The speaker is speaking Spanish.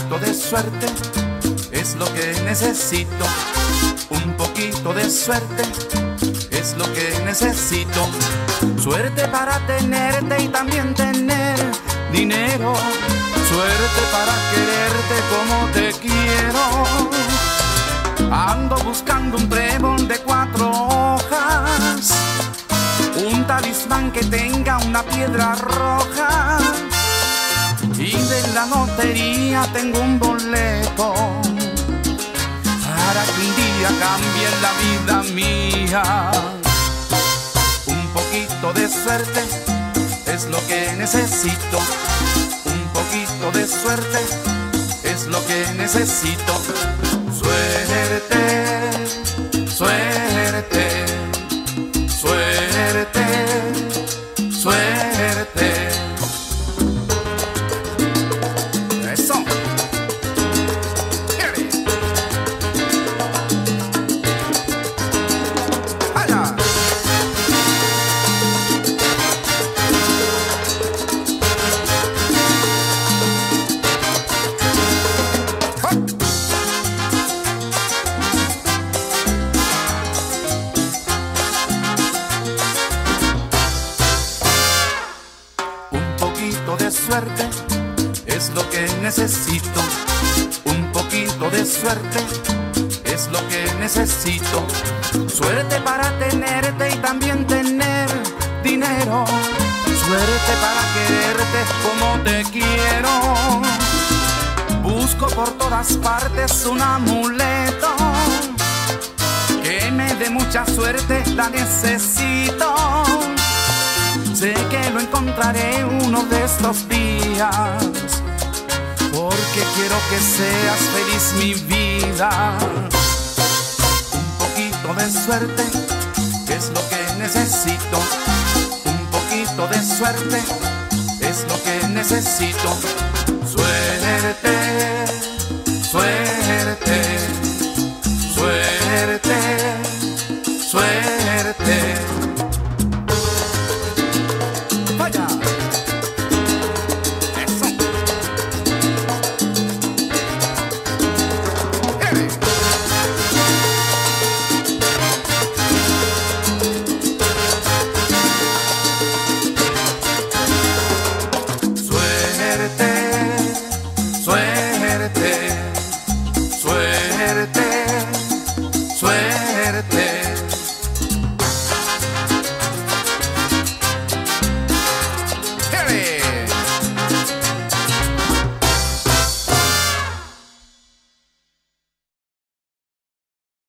poquito de suerte es lo que necesito. Un poquito de suerte es lo que necesito. Suerte para tenerte y también tener dinero. Suerte para quererte como te quiero. Ando buscando un trébol de 4 hojas, un talismán que tenga una piedra roja, y de la lotería tengo un boleto para que un día cambie la vida mía. Un poquito de suerte es lo que necesito. Un poquito de suerte es lo que necesito. Suerte, suerte, suerte, suerte. Eso. Allá. De suerte es lo que necesito. Un poquito de suerte es lo que necesito. Suerte para tenerte y también tener dinero. Suerte para quererte como te quiero. Busco por todas partes un amuleto que me dé mucha suerte, la necesito. Sé que lo encontraré uno de estos días, porque quiero que seas feliz mi vida. Un poquito de suerte es lo que necesito. Un poquito de suerte es lo que necesito. Suerte.